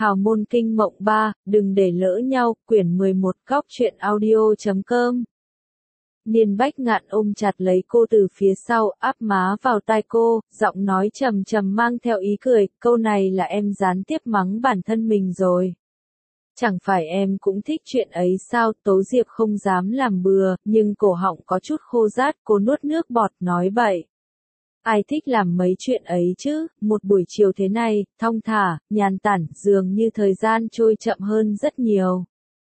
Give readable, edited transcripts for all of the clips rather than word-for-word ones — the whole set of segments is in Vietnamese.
Hào môn kinh mộng 3, đừng để lỡ nhau, quyển 11, góc truyện audio.com. Niên Bách Ngạn ôm chặt lấy cô từ phía sau, áp má vào tai cô, giọng nói trầm trầm mang theo ý cười, câu này là em gián tiếp mắng bản thân mình rồi. Chẳng phải em cũng thích chuyện ấy sao? Tố Diệp không dám làm bừa, nhưng cổ họng có chút khô rát, cô nuốt nước bọt nói bậy. Ai thích làm mấy chuyện ấy chứ, một buổi chiều thế này, thong thả, nhàn tản, dường như thời gian trôi chậm hơn rất nhiều.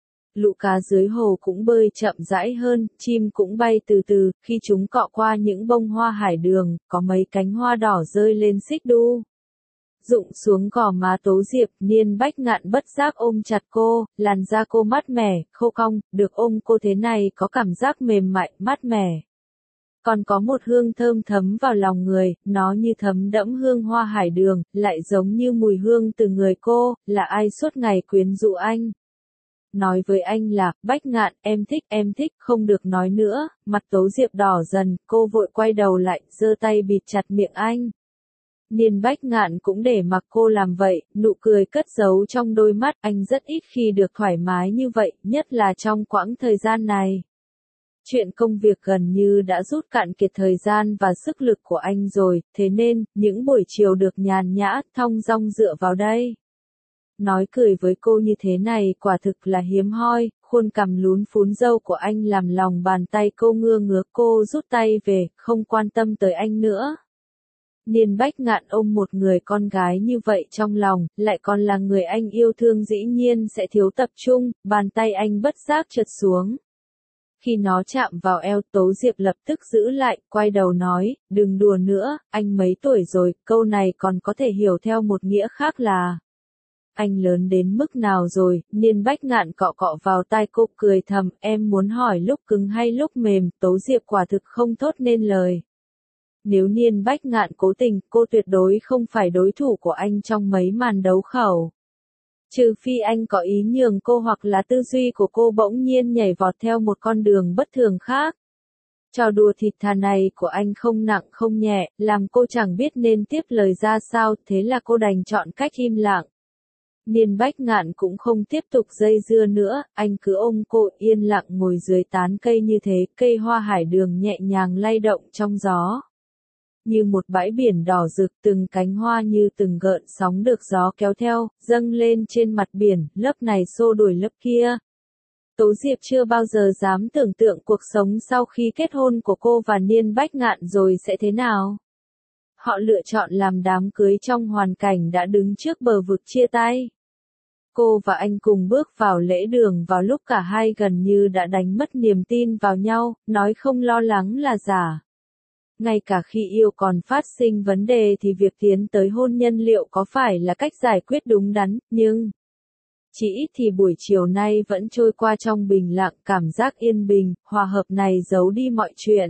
Lũ cá dưới hồ cũng bơi chậm rãi hơn, chim cũng bay từ từ, khi chúng cọ qua những bông hoa hải đường, có mấy cánh hoa đỏ rơi lên xích đu. Rụng xuống gò má Tố Diệp, Niên Bách Ngạn bất giác ôm chặt cô, làn da cô mát mẻ, khô cong, được ôm cô thế này có cảm giác mềm mại, mát mẻ. Còn có một hương thơm thấm vào lòng người, nó như thấm đẫm hương hoa hải đường, lại giống như mùi hương từ người cô, là ai suốt ngày quyến rũ anh. Nói với anh là, Bách Ngạn, em thích, không được nói nữa, mặt Tố Diệp đỏ dần, cô vội quay đầu lại, giơ tay bịt chặt miệng anh. Niên Bách Ngạn cũng để mặc cô làm vậy, nụ cười cất giấu trong đôi mắt, anh rất ít khi được thoải mái như vậy, nhất là trong quãng thời gian này. Chuyện công việc gần như đã rút cạn kiệt thời gian và sức lực của anh rồi, thế nên, những buổi chiều được nhàn nhã, thong dong dựa vào đây. Nói cười với cô như thế này quả thực là hiếm hoi, khuôn cằm lún phún râu của anh làm lòng bàn tay cô ngứa, cô rút tay về, không quan tâm tới anh nữa. Niên Bách Ngạn ôm một người con gái như vậy trong lòng, lại còn là người anh yêu thương dĩ nhiên sẽ thiếu tập trung, bàn tay anh bất giác trượt xuống. Khi nó chạm vào eo Tố Diệp lập tức giữ lại, quay đầu nói, đừng đùa nữa, anh mấy tuổi rồi, câu này còn có thể hiểu theo một nghĩa khác là. Anh lớn đến mức nào rồi? Niên Bách Ngạn cọ cọ vào tai cô cười thầm, em muốn hỏi lúc cứng hay lúc mềm, Tố Diệp quả thực không thốt nên lời. Nếu Niên Bách Ngạn cố tình, cô tuyệt đối không phải đối thủ của anh trong mấy màn đấu khẩu. Trừ phi anh có ý nhường cô hoặc là tư duy của cô bỗng nhiên nhảy vọt theo một con đường bất thường khác. Trò đùa thịt thà này của anh không nặng không nhẹ, làm cô chẳng biết nên tiếp lời ra sao, thế là cô đành chọn cách im lặng. Niên Bách Ngạn cũng không tiếp tục dây dưa nữa, anh cứ ôm cô yên lặng ngồi dưới tán cây như thế, cây hoa hải đường nhẹ nhàng lay động trong gió. Như một bãi biển đỏ rực, từng cánh hoa như từng gợn sóng được gió kéo theo, dâng lên trên mặt biển, lớp này xô đuổi lớp kia. Tố Diệp chưa bao giờ dám tưởng tượng cuộc sống sau khi kết hôn của cô và Niên Bách Ngạn rồi sẽ thế nào. Họ lựa chọn làm đám cưới trong hoàn cảnh đã đứng trước bờ vực chia tay. Cô và anh cùng bước vào lễ đường vào lúc cả hai gần như đã đánh mất niềm tin vào nhau, nói không lo lắng là giả. Ngay cả khi yêu còn phát sinh vấn đề thì việc tiến tới hôn nhân liệu có phải là cách giải quyết đúng đắn, nhưng chỉ ít thì buổi chiều nay vẫn trôi qua trong bình lặng, cảm giác yên bình, hòa hợp này giấu đi mọi chuyện.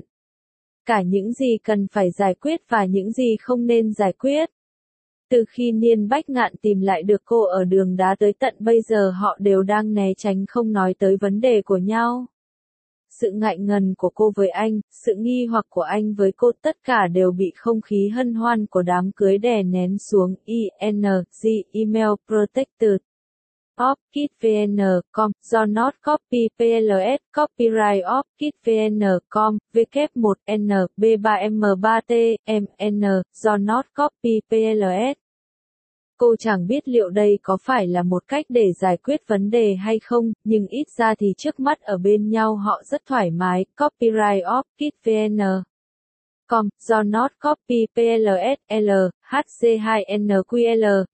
Cả những gì cần phải giải quyết và những gì không nên giải quyết. Từ khi Niên Bách Ngạn tìm lại được cô ở đường đá tới tận bây giờ họ đều đang né tránh không nói tới vấn đề của nhau. Sự ngại ngần của cô với anh, sự nghi hoặc của anh với cô tất cả đều bị không khí hân hoan của đám cưới đè nén xuống. Email protected. OffKidsVN.com, do not copy PLS, copyright OffKidsVN.com, W1N, B3M3T, MN, do not copy PLS. Cô chẳng biết liệu đây có phải là một cách để giải quyết vấn đề hay không, nhưng ít ra thì trước mắt ở bên nhau họ rất thoải mái. Copyright OffKidsVN. Com, do not copy PLS, L, HC2NQL,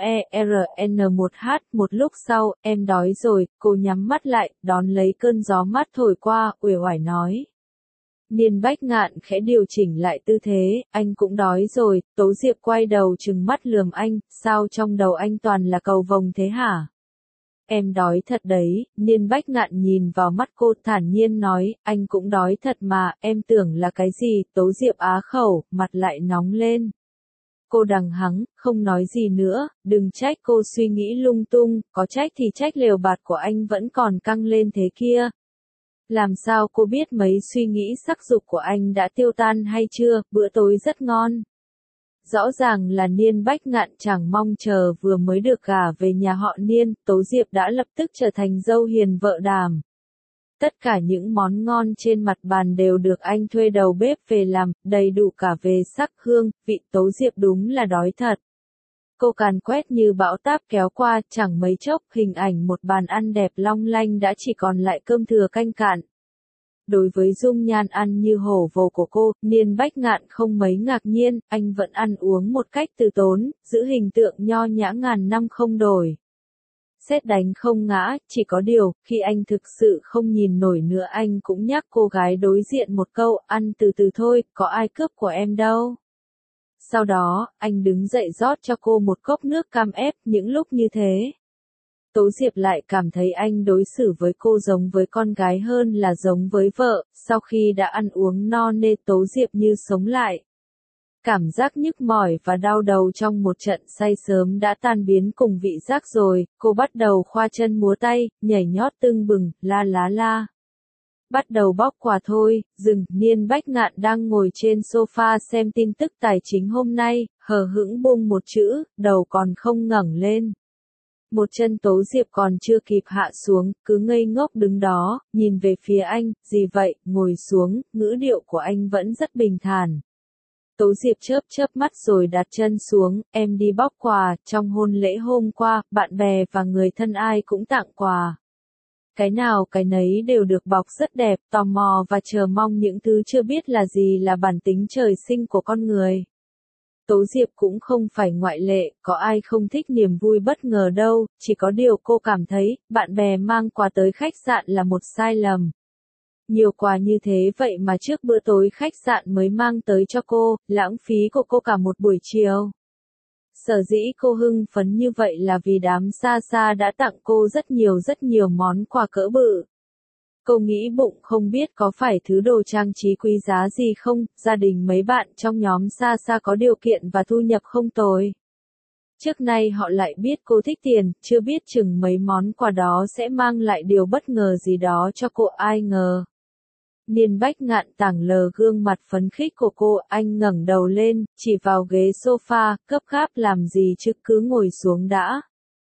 5ERN1H. Một lúc sau, em đói rồi, cô nhắm mắt lại, đón lấy cơn gió mát thổi qua, uể oải nói. Niên Bách Ngạn khẽ điều chỉnh lại tư thế, anh cũng đói rồi, Tố Diệp quay đầu trừng mắt lườm anh, sao trong đầu anh toàn là cầu vồng thế hả? Em đói thật đấy, Niên Bách Ngạn nhìn vào mắt cô thản nhiên nói, anh cũng đói thật mà, em tưởng là cái gì, Tố Diệp á khẩu, mặt lại nóng lên. Cô đằng hắng, không nói gì nữa, đừng trách cô suy nghĩ lung tung, có trách thì trách lều bạt của anh vẫn còn căng lên thế kia. Làm sao cô biết mấy suy nghĩ sắc dục của anh đã tiêu tan hay chưa, bữa tối rất ngon. rõ ràng là Niên Bách Ngạn chẳng mong chờ vừa mới được gả về nhà họ Niên, Tố Diệp đã lập tức trở thành dâu hiền vợ đảm. Tất cả những món ngon trên mặt bàn đều được anh thuê đầu bếp về làm, đầy đủ cả về sắc hương, vị. Tố Diệp đúng là đói thật. Cô càn quét như bão táp kéo qua, chẳng mấy chốc, hình ảnh một bàn ăn đẹp long lanh đã chỉ còn lại cơm thừa canh cạn. Đối với dung nhan ăn như hổ vồ của cô, Niên Bách Ngạn không mấy ngạc nhiên, anh vẫn ăn uống một cách từ tốn, giữ hình tượng nho nhã ngàn năm không đổi. Sét đánh không ngã, chỉ có điều, khi anh thực sự không nhìn nổi nữa anh cũng nhắc cô gái đối diện một câu, ăn từ từ thôi, có ai cướp của em đâu. Sau đó, anh đứng dậy rót cho cô một cốc nước cam ép, những lúc như thế. Tố Diệp lại cảm thấy anh đối xử với cô giống với con gái hơn là giống với vợ, sau khi đã ăn uống no nê Tố Diệp như sống lại. Cảm giác nhức mỏi và đau đầu trong một trận say sớm đã tan biến cùng vị giác rồi, cô bắt đầu khoa chân múa tay, nhảy nhót tưng bừng, la lá la. Bắt đầu bóc quà thôi, dừng, Niên Bách Ngạn đang ngồi trên sofa xem tin tức tài chính hôm nay, hờ hững bung một chữ, đầu còn không ngẩng lên. Một chân Tố Diệp còn chưa kịp hạ xuống, cứ ngây ngốc đứng đó, nhìn về phía anh, gì vậy, ngồi xuống, ngữ điệu của anh vẫn rất bình thản. Tố Diệp chớp chớp mắt rồi đặt chân xuống, em đi bóc quà, trong hôn lễ hôm qua, bạn bè và người thân ai cũng tặng quà. Cái nào cái nấy đều được bọc rất đẹp, tò mò và chờ mong những thứ chưa biết là gì là bản tính trời sinh của con người. Tố Diệp cũng không phải ngoại lệ, có ai không thích niềm vui bất ngờ đâu, chỉ có điều cô cảm thấy, bạn bè mang quà tới khách sạn là một sai lầm. Nhiều quà như thế vậy mà trước bữa tối khách sạn mới mang tới cho cô, lãng phí của cô cả một buổi chiều. Sở dĩ cô hưng phấn như vậy là vì đám xa xa đã tặng cô rất nhiều món quà cỡ bự. Cô nghĩ bụng không biết có phải thứ đồ trang trí quý giá gì không, gia đình mấy bạn trong nhóm xa xa có điều kiện và thu nhập không tồi. Trước nay họ lại biết cô thích tiền, chưa biết chừng mấy món quà đó sẽ mang lại điều bất ngờ gì đó cho cô, ai ngờ. Niên Bách Ngạn tảng lờ gương mặt phấn khích của cô, anh ngẩng đầu lên, chỉ vào ghế sofa, gấp gáp làm gì chứ, cứ ngồi xuống đã.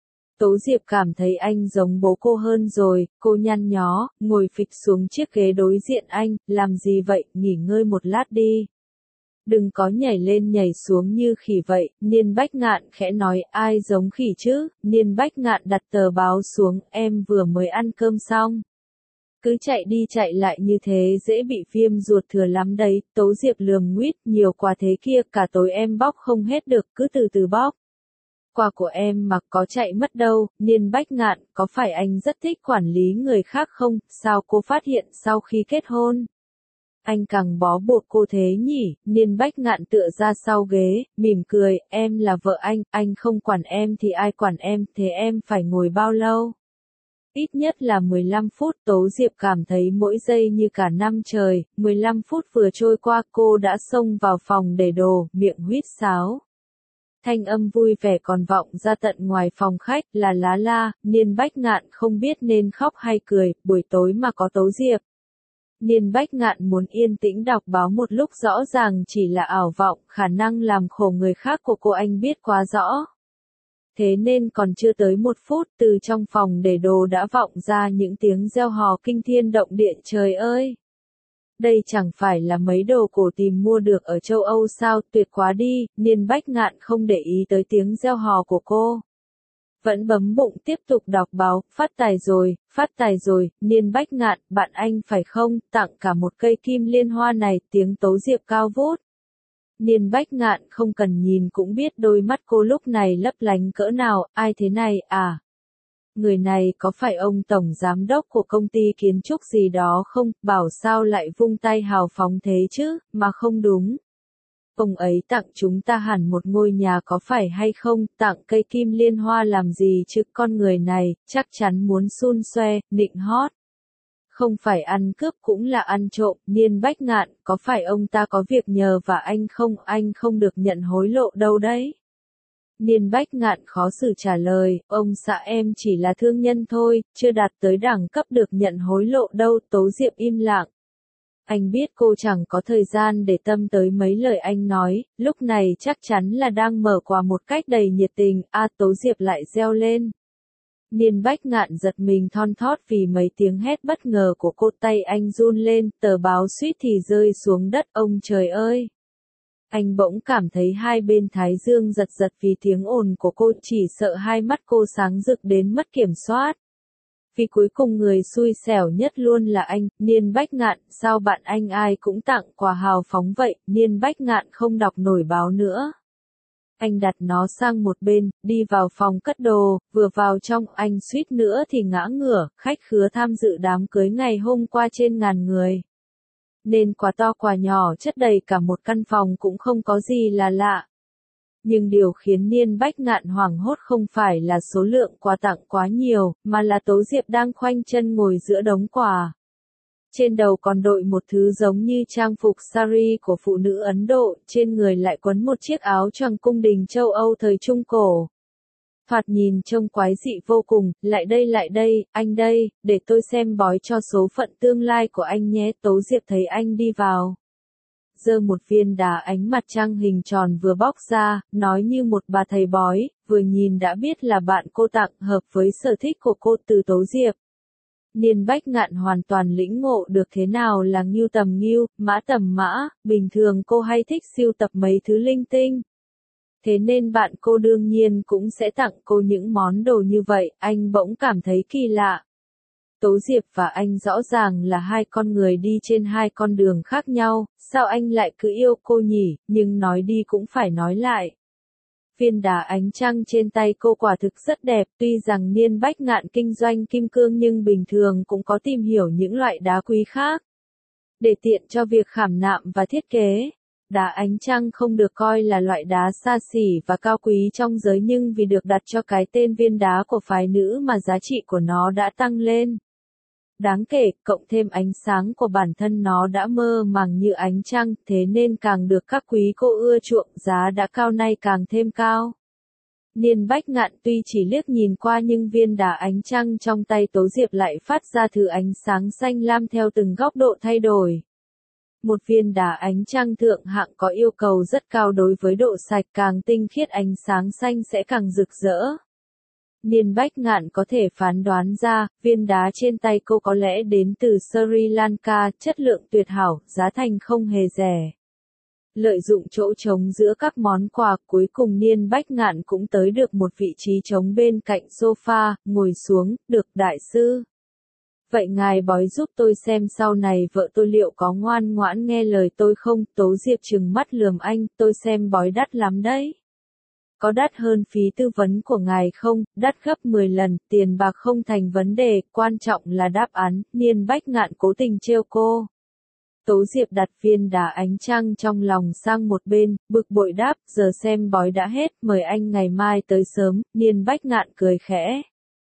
Tố Diệp cảm thấy anh giống bố cô hơn rồi, cô nhăn nhó, ngồi phịch xuống chiếc ghế đối diện anh, làm gì vậy, nghỉ ngơi một lát đi. Đừng có nhảy lên nhảy xuống như khỉ vậy, Niên Bách Ngạn khẽ nói, ai giống khỉ chứ, Niên Bách Ngạn đặt tờ báo xuống, em vừa mới ăn cơm xong. Cứ chạy đi chạy lại như thế dễ bị viêm ruột thừa lắm đấy, Tố Diệp lườm nguýt, nhiều quà thế kia cả tối em bóc không hết được, cứ từ từ bóc. Quà của em mà có chạy mất đâu, Niên Bách Ngạn, có phải anh rất thích quản lý người khác không, sao cô phát hiện sau khi kết hôn? Anh càng bó buộc cô thế nhỉ, Niên Bách Ngạn tựa ra sau ghế, mỉm cười, em là vợ anh không quản em thì ai quản em, thế em phải ngồi bao lâu? Ít nhất là 15 phút, Tố Diệp cảm thấy mỗi giây như cả năm trời, 15 phút vừa trôi qua cô đã xông vào phòng để đồ, miệng huýt sáo. Thanh âm vui vẻ còn vọng ra tận ngoài phòng khách, là lá la, Niên Bách Ngạn không biết nên khóc hay cười, buổi tối mà có Tố Diệp. Niên Bách Ngạn muốn yên tĩnh đọc báo một lúc, rõ ràng chỉ là ảo vọng, khả năng làm khổ người khác của cô anh biết quá rõ. Thế nên còn chưa tới 1 phút, từ trong phòng để đồ đã vọng ra những tiếng reo hò kinh thiên động địa, trời ơi! Đây chẳng phải là mấy đồ cổ tìm mua được ở châu Âu sao, tuyệt quá đi, Niên Bách Ngạn không để ý tới tiếng reo hò của cô. Vẫn bấm bụng tiếp tục đọc báo, phát tài rồi, Niên Bách Ngạn, bạn anh phải không, tặng cả một cây kim liên hoa này, tiếng Tố Diệp cao vút. Niên Bách Ngạn không cần nhìn cũng biết đôi mắt cô lúc này lấp lánh cỡ nào, ai thế này, à? Người này có phải ông tổng giám đốc của công ty kiến trúc gì đó không, bảo sao lại vung tay hào phóng thế chứ, mà không đúng. Ông ấy tặng chúng ta hẳn một ngôi nhà có phải hay không, tặng cây kim liên hoa làm gì chứ, con người này, chắc chắn muốn xun xoe, nịnh hót. Không phải ăn cướp cũng là ăn trộm, Niên Bách Ngạn, có phải ông ta có việc nhờ và anh không được nhận hối lộ đâu đấy. Niên Bách Ngạn khó xử trả lời, ông xã em chỉ là thương nhân thôi, chưa đạt tới đẳng cấp được nhận hối lộ đâu, Tố Diệp im lặng. Anh biết cô chẳng có thời gian để tâm tới mấy lời anh nói, lúc này chắc chắn là đang mở quà một cách đầy nhiệt tình, Tố Diệp lại reo lên. Niên Bách Ngạn giật mình thon thót vì mấy tiếng hét bất ngờ của cô, tay anh run lên, tờ báo suýt thì rơi xuống đất, ông trời ơi! Anh bỗng cảm thấy hai bên thái dương giật giật vì tiếng ồn của cô, chỉ sợ hai mắt cô sáng rực đến mất kiểm soát. Vì cuối cùng người xui xẻo nhất luôn là anh, Niên Bách Ngạn, sao bạn anh ai cũng tặng quà hào phóng vậy, Niên Bách Ngạn không đọc nổi báo nữa. Anh đặt nó sang một bên, đi vào phòng cất đồ, vừa vào trong, anh suýt nữa thì ngã ngửa, khách khứa tham dự đám cưới ngày hôm qua trên ngàn người. Nên quà to quà nhỏ chất đầy cả một căn phòng cũng không có gì là lạ. Nhưng điều khiến Niên Bách Ngạn hoảng hốt không phải là số lượng quà tặng quá nhiều, mà là Tố Diệp đang khoanh chân ngồi giữa đống quà. Trên đầu còn đội một thứ giống như trang phục sari của phụ nữ Ấn Độ, trên người lại quấn một chiếc áo choàng cung đình châu Âu thời Trung Cổ. Thoạt nhìn trông quái dị vô cùng, lại đây, anh đây, để tôi xem bói cho số phận tương lai của anh nhé. Tố Diệp thấy anh đi vào, giơ một viên đá ánh mặt trăng hình tròn vừa bóc ra, nói như một bà thầy bói, vừa nhìn đã biết là bạn cô tặng, hợp với sở thích của cô. Từ Tố Diệp, Niên Bách Ngạn hoàn toàn lĩnh ngộ được thế nào là ngưu tầm ngưu, mã tầm mã, bình thường cô hay thích sưu tập mấy thứ linh tinh. Thế nên bạn cô đương nhiên cũng sẽ tặng cô những món đồ như vậy, anh bỗng cảm thấy kỳ lạ. Tố Diệp và anh rõ ràng là hai con người đi trên hai con đường khác nhau, sao anh lại cứ yêu cô nhỉ, nhưng nói đi cũng phải nói lại. Viên đá ánh trăng trên tay cô quả thực rất đẹp, tuy rằng Niên Bách Ngạn kinh doanh kim cương nhưng bình thường cũng có tìm hiểu những loại đá quý khác. Để tiện cho việc khảm nạm và thiết kế. Đá ánh trăng không được coi là loại đá xa xỉ và cao quý trong giới nhưng vì được đặt cho cái tên viên đá của phái nữ mà giá trị của nó đã tăng lên đáng kể, cộng thêm ánh sáng của bản thân nó đã mơ màng như ánh trăng, thế nên càng được các quý cô ưa chuộng, giá đã cao nay càng thêm cao. Niên Bách Ngạn tuy chỉ liếc nhìn qua nhưng viên đá ánh trăng trong tay Tố Diệp lại phát ra thứ ánh sáng xanh lam theo từng góc độ thay đổi. Một viên đá ánh trăng thượng hạng có yêu cầu rất cao đối với độ sạch, càng tinh khiết ánh sáng xanh sẽ càng rực rỡ. Niên Bách Ngạn có thể phán đoán ra, viên đá trên tay cô có lẽ đến từ Sri Lanka, chất lượng tuyệt hảo, giá thành không hề rẻ. Lợi dụng chỗ trống giữa các món quà, cuối cùng Niên Bách Ngạn cũng tới được một vị trí trống bên cạnh sofa, ngồi xuống, được đại sư. Vậy ngài bói giúp tôi xem sau này vợ tôi liệu có ngoan ngoãn nghe lời tôi không? Tố Diệp trừng mắt lườm anh, tôi xem bói đắt lắm đấy. Có đắt hơn phí tư vấn của ngài không? Đắt gấp 10 lần, tiền bạc không thành vấn đề, quan trọng là đáp án. Niên Bách Ngạn cố tình trêu cô. Tố Diệp đặt viên đá ánh trăng trong lòng sang một bên, bực bội đáp, giờ xem bói đã hết, mời anh ngày mai tới sớm. Niên Bách Ngạn cười khẽ.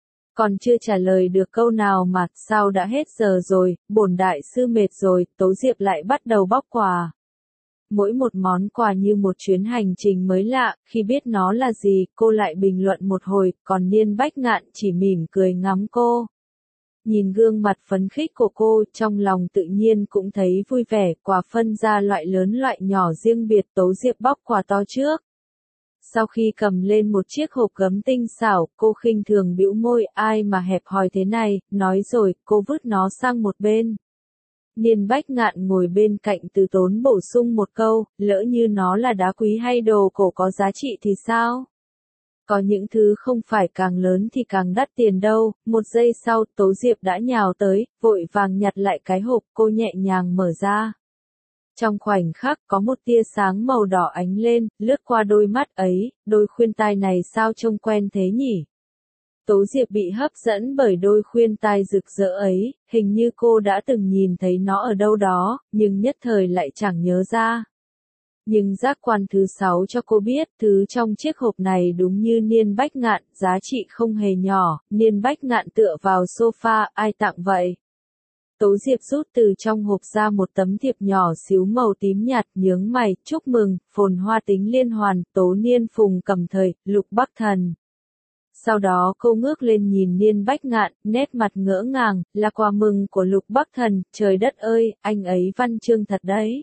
Còn chưa trả lời được câu nào mà, sao đã hết giờ rồi, bổn đại sư mệt rồi. Tố Diệp lại bắt đầu bóc quà. Mỗi một món quà như một chuyến hành trình mới lạ, khi biết nó là gì, cô lại bình luận một hồi, còn Niên Bách Ngạn chỉ mỉm cười ngắm cô. Nhìn gương mặt phấn khích của cô, trong lòng tự nhiên cũng thấy vui vẻ, quà phân ra loại lớn loại nhỏ riêng biệt. Tố Diệp bóc quà to trước. Sau khi cầm lên một chiếc hộp gấm tinh xảo, cô khinh thường bĩu môi, ai mà hẹp hòi thế này, nói rồi, cô vứt nó sang một bên. Niên Bách Ngạn ngồi bên cạnh từ tốn bổ sung một câu, lỡ như nó là đá quý hay đồ cổ có giá trị thì sao? Có những thứ không phải càng lớn thì càng đắt tiền đâu. Một giây sau, Tố Diệp đã nhào tới, vội vàng nhặt lại cái hộp, cô nhẹ nhàng mở ra. Trong khoảnh khắc có một tia sáng màu đỏ ánh lên, lướt qua đôi mắt ấy, đôi khuyên tai này sao trông quen thế nhỉ? Tố Diệp bị hấp dẫn bởi đôi khuyên tai rực rỡ ấy, hình như cô đã từng nhìn thấy nó ở đâu đó, nhưng nhất thời lại chẳng nhớ ra. Nhưng giác quan thứ 6 cho cô biết, thứ trong chiếc hộp này đúng như Niên Bách Ngạn, giá trị không hề nhỏ. Niên Bách Ngạn tựa vào sofa, ai tặng vậy? Tố Diệp rút từ trong hộp ra một tấm thiệp nhỏ xíu màu tím nhạt, nhướng mày, chúc mừng, phồn hoa tính liên hoàn, Tố Niên Phùng Cẩm Thời, Lục Bắc Thần. Sau đó cô ngước lên nhìn Niên Bách Ngạn, nét mặt ngỡ ngàng, là quà mừng của Lục Bắc Thần, trời đất ơi, anh ấy văn chương thật đấy.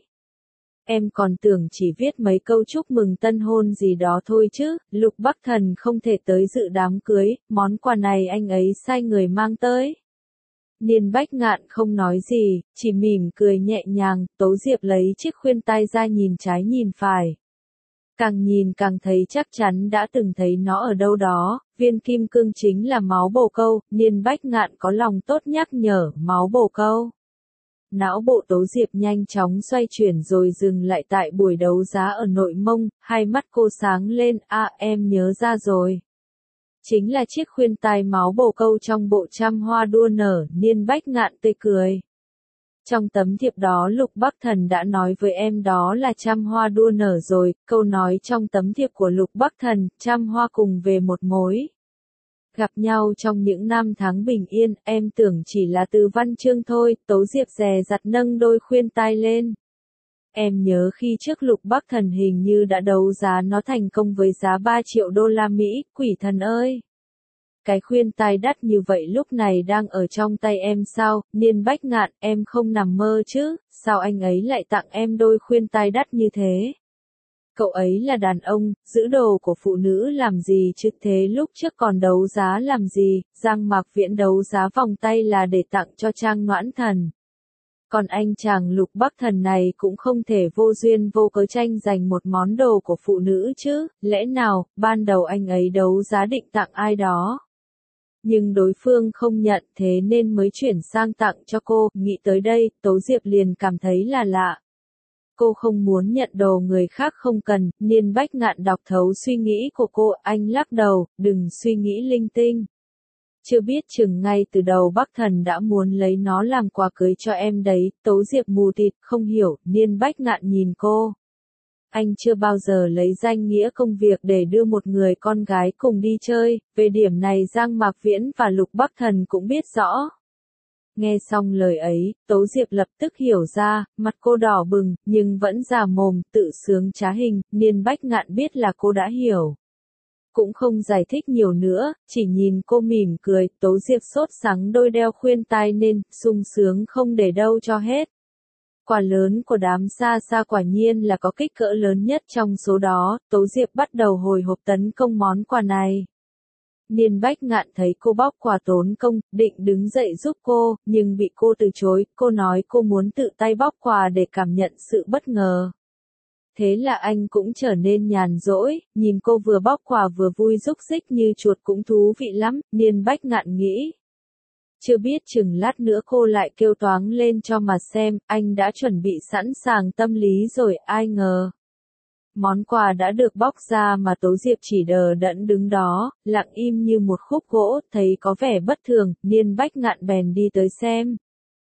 Em còn tưởng chỉ viết mấy câu chúc mừng tân hôn gì đó thôi chứ, Lục Bắc Thần không thể tới dự đám cưới, món quà này anh ấy sai người mang tới. Niên Bách Ngạn không nói gì, chỉ mỉm cười nhẹ nhàng, Tố Diệp lấy chiếc khuyên tai ra nhìn trái nhìn phải. Càng nhìn càng thấy chắc chắn đã từng thấy nó ở đâu đó, viên kim cương chính là máu bồ câu, Niên Bách Ngạn có lòng tốt nhắc nhở, máu bồ câu. Não bộ Tố Diệp nhanh chóng xoay chuyển rồi dừng lại tại buổi đấu giá ở Nội Mông, hai mắt cô sáng lên, em nhớ ra rồi. Chính là chiếc khuyên tai máu bồ câu trong bộ trăm hoa đua nở, Niên Bách Ngạn tươi cười. Trong tấm thiệp đó Lục Bắc Thần đã nói với em đó là trăm hoa đua nở rồi, câu nói trong tấm thiệp của Lục Bắc Thần, trăm hoa cùng về một mối. Gặp nhau trong những năm tháng bình yên, em tưởng chỉ là từ văn chương thôi, Tố Diệp dè dặt nâng đôi khuyên tai lên. Em nhớ khi trước Lục Bắc Thần hình như đã đấu giá nó thành công với giá 3 triệu đô la Mỹ, quỷ thần ơi! Cái khuyên tai đắt như vậy lúc này đang ở trong tay em sao, Niên Bách Ngạn, em không nằm mơ chứ, sao anh ấy lại tặng em đôi khuyên tai đắt như thế? Cậu ấy là đàn ông, giữ đồ của phụ nữ làm gì chứ thế lúc trước còn đấu giá làm gì, Giang Mạc Viễn đấu giá vòng tay là để tặng cho Trang Noãn Thần. Còn anh chàng Lục Bắc Thần này cũng không thể vô duyên vô cớ tranh giành một món đồ của phụ nữ chứ, lẽ nào, ban đầu anh ấy đấu giá định tặng ai đó. Nhưng đối phương không nhận thế nên mới chuyển sang tặng cho cô, nghĩ tới đây, Tố Diệp liền cảm thấy là lạ. Cô không muốn nhận đồ người khác không cần, Niên Bách Ngạn đọc thấu suy nghĩ của cô, anh lắc đầu, đừng suy nghĩ linh tinh. Chưa biết chừng ngay từ đầu Bắc Thần đã muốn lấy nó làm quà cưới cho em đấy, Tố Diệp mù tịt, không hiểu, Niên Bách Ngạn nhìn cô. Anh chưa bao giờ lấy danh nghĩa công việc để đưa một người con gái cùng đi chơi, về điểm này Giang Mạc Viễn và Lục Bắc Thần cũng biết rõ. Nghe xong lời ấy, Tố Diệp lập tức hiểu ra, mặt cô đỏ bừng, nhưng vẫn già mồm, tự sướng trá hình, Niên Bách Ngạn biết là cô đã hiểu. Cũng không giải thích nhiều nữa, chỉ nhìn cô mỉm cười, Tố Diệp sốt sắng đôi đeo khuyên tai nên, sung sướng không để đâu cho hết. Quà lớn của đám xa xa quả nhiên là có kích cỡ lớn nhất trong số đó, Tố Diệp bắt đầu hồi hộp tấn công món quà này. Niên Bách Ngạn thấy cô bóc quà tốn công, định đứng dậy giúp cô, nhưng bị cô từ chối, cô nói cô muốn tự tay bóc quà để cảm nhận sự bất ngờ. Thế là anh cũng trở nên nhàn rỗi, nhìn cô vừa bóc quà vừa vui rúc rích như chuột cũng thú vị lắm, Niên Bách Ngạn nghĩ. Chưa biết chừng lát nữa cô lại kêu toáng lên cho mà xem, anh đã chuẩn bị sẵn sàng tâm lý rồi, ai ngờ. Món quà đã được bóc ra mà Tố Diệp chỉ đờ đẫn đứng đó, lặng im như một khúc gỗ, thấy có vẻ bất thường, Niên Bách Ngạn bèn đi tới xem.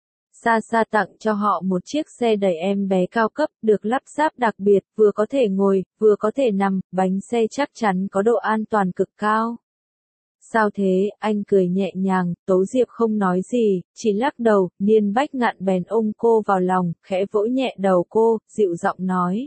Xa xa tặng cho họ một chiếc xe đẩy em bé cao cấp, được lắp ráp đặc biệt, vừa có thể ngồi, vừa có thể nằm, bánh xe chắc chắn có độ an toàn cực cao. Sao thế, anh cười nhẹ nhàng, Tố Diệp không nói gì, chỉ lắc đầu, Niên Bách Ngạn bèn ôm cô vào lòng, khẽ vỗ nhẹ đầu cô, dịu giọng nói.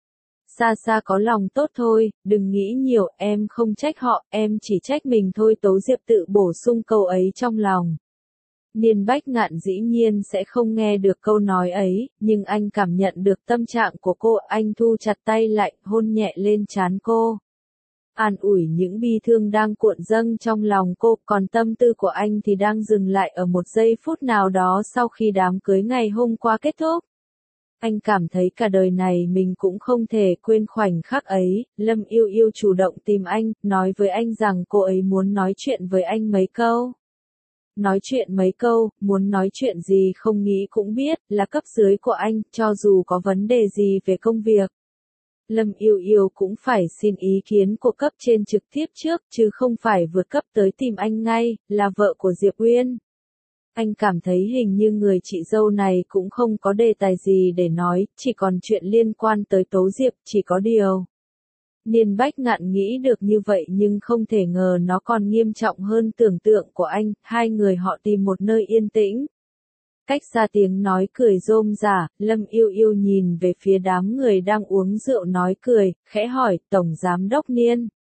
Xa xa có lòng tốt thôi, đừng nghĩ nhiều, em không trách họ, em chỉ trách mình thôi, Tố Diệp tự bổ sung câu ấy trong lòng. Niên Bách Ngạn dĩ nhiên sẽ không nghe được câu nói ấy, nhưng anh cảm nhận được tâm trạng của cô, anh thu chặt tay lại, hôn nhẹ lên trán cô. An ủi những bi thương đang cuộn dâng trong lòng cô, còn tâm tư của anh thì đang dừng lại ở một giây phút nào đó sau khi đám cưới ngày hôm qua kết thúc. Anh cảm thấy cả đời này mình cũng không thể quên khoảnh khắc ấy, Lâm Yêu Yêu chủ động tìm anh, nói với anh rằng cô ấy muốn nói chuyện với anh mấy câu. Nói chuyện mấy câu, muốn nói chuyện gì không nghĩ cũng biết, là cấp dưới của anh, cho dù có vấn đề gì về công việc. Lâm Yêu Yêu cũng phải xin ý kiến của cấp trên trực tiếp trước, chứ không phải vượt cấp tới tìm anh ngay, là vợ của Diệp Uyên. Anh cảm thấy hình như người chị dâu này cũng không có đề tài gì để nói, chỉ còn chuyện liên quan tới Tố Diệp, chỉ có điều. Niên Bách Ngạn nghĩ được như vậy nhưng không thể ngờ nó còn nghiêm trọng hơn tưởng tượng của anh, hai người họ tìm một nơi yên tĩnh. Cách xa tiếng nói cười rôm rả, Lâm Yêu Yêu nhìn về phía đám người đang uống rượu nói cười, khẽ hỏi, Tổng Giám Đốc Niên.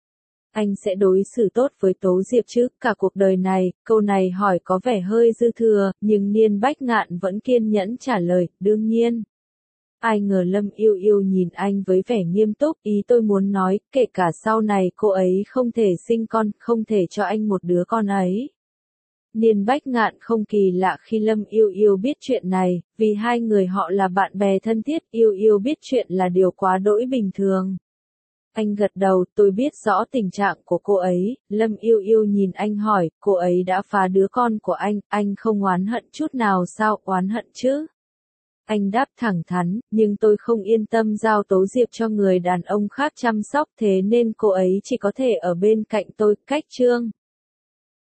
Anh sẽ đối xử tốt với Tố Diệp chứ, cả cuộc đời này, câu này hỏi có vẻ hơi dư thừa, nhưng Niên Bách Ngạn vẫn kiên nhẫn trả lời, đương nhiên. Ai ngờ Lâm Yêu Yêu nhìn anh với vẻ nghiêm túc, ý tôi muốn nói, kể cả sau này cô ấy không thể sinh con, không thể cho anh một đứa con ấy. Niên Bách Ngạn không kỳ lạ khi Lâm Yêu Yêu biết chuyện này, vì hai người họ là bạn bè thân thiết, Yêu Yêu biết chuyện là điều quá đỗi bình thường. Anh gật đầu, tôi biết rõ tình trạng của cô ấy, Lâm Yêu Yêu nhìn anh hỏi, cô ấy đã phá đứa con của anh không oán hận chút nào sao, oán hận chứ? Anh đáp thẳng thắn, nhưng tôi không yên tâm giao Tố Diệp cho người đàn ông khác chăm sóc thế nên cô ấy chỉ có thể ở bên cạnh tôi, cách Trương.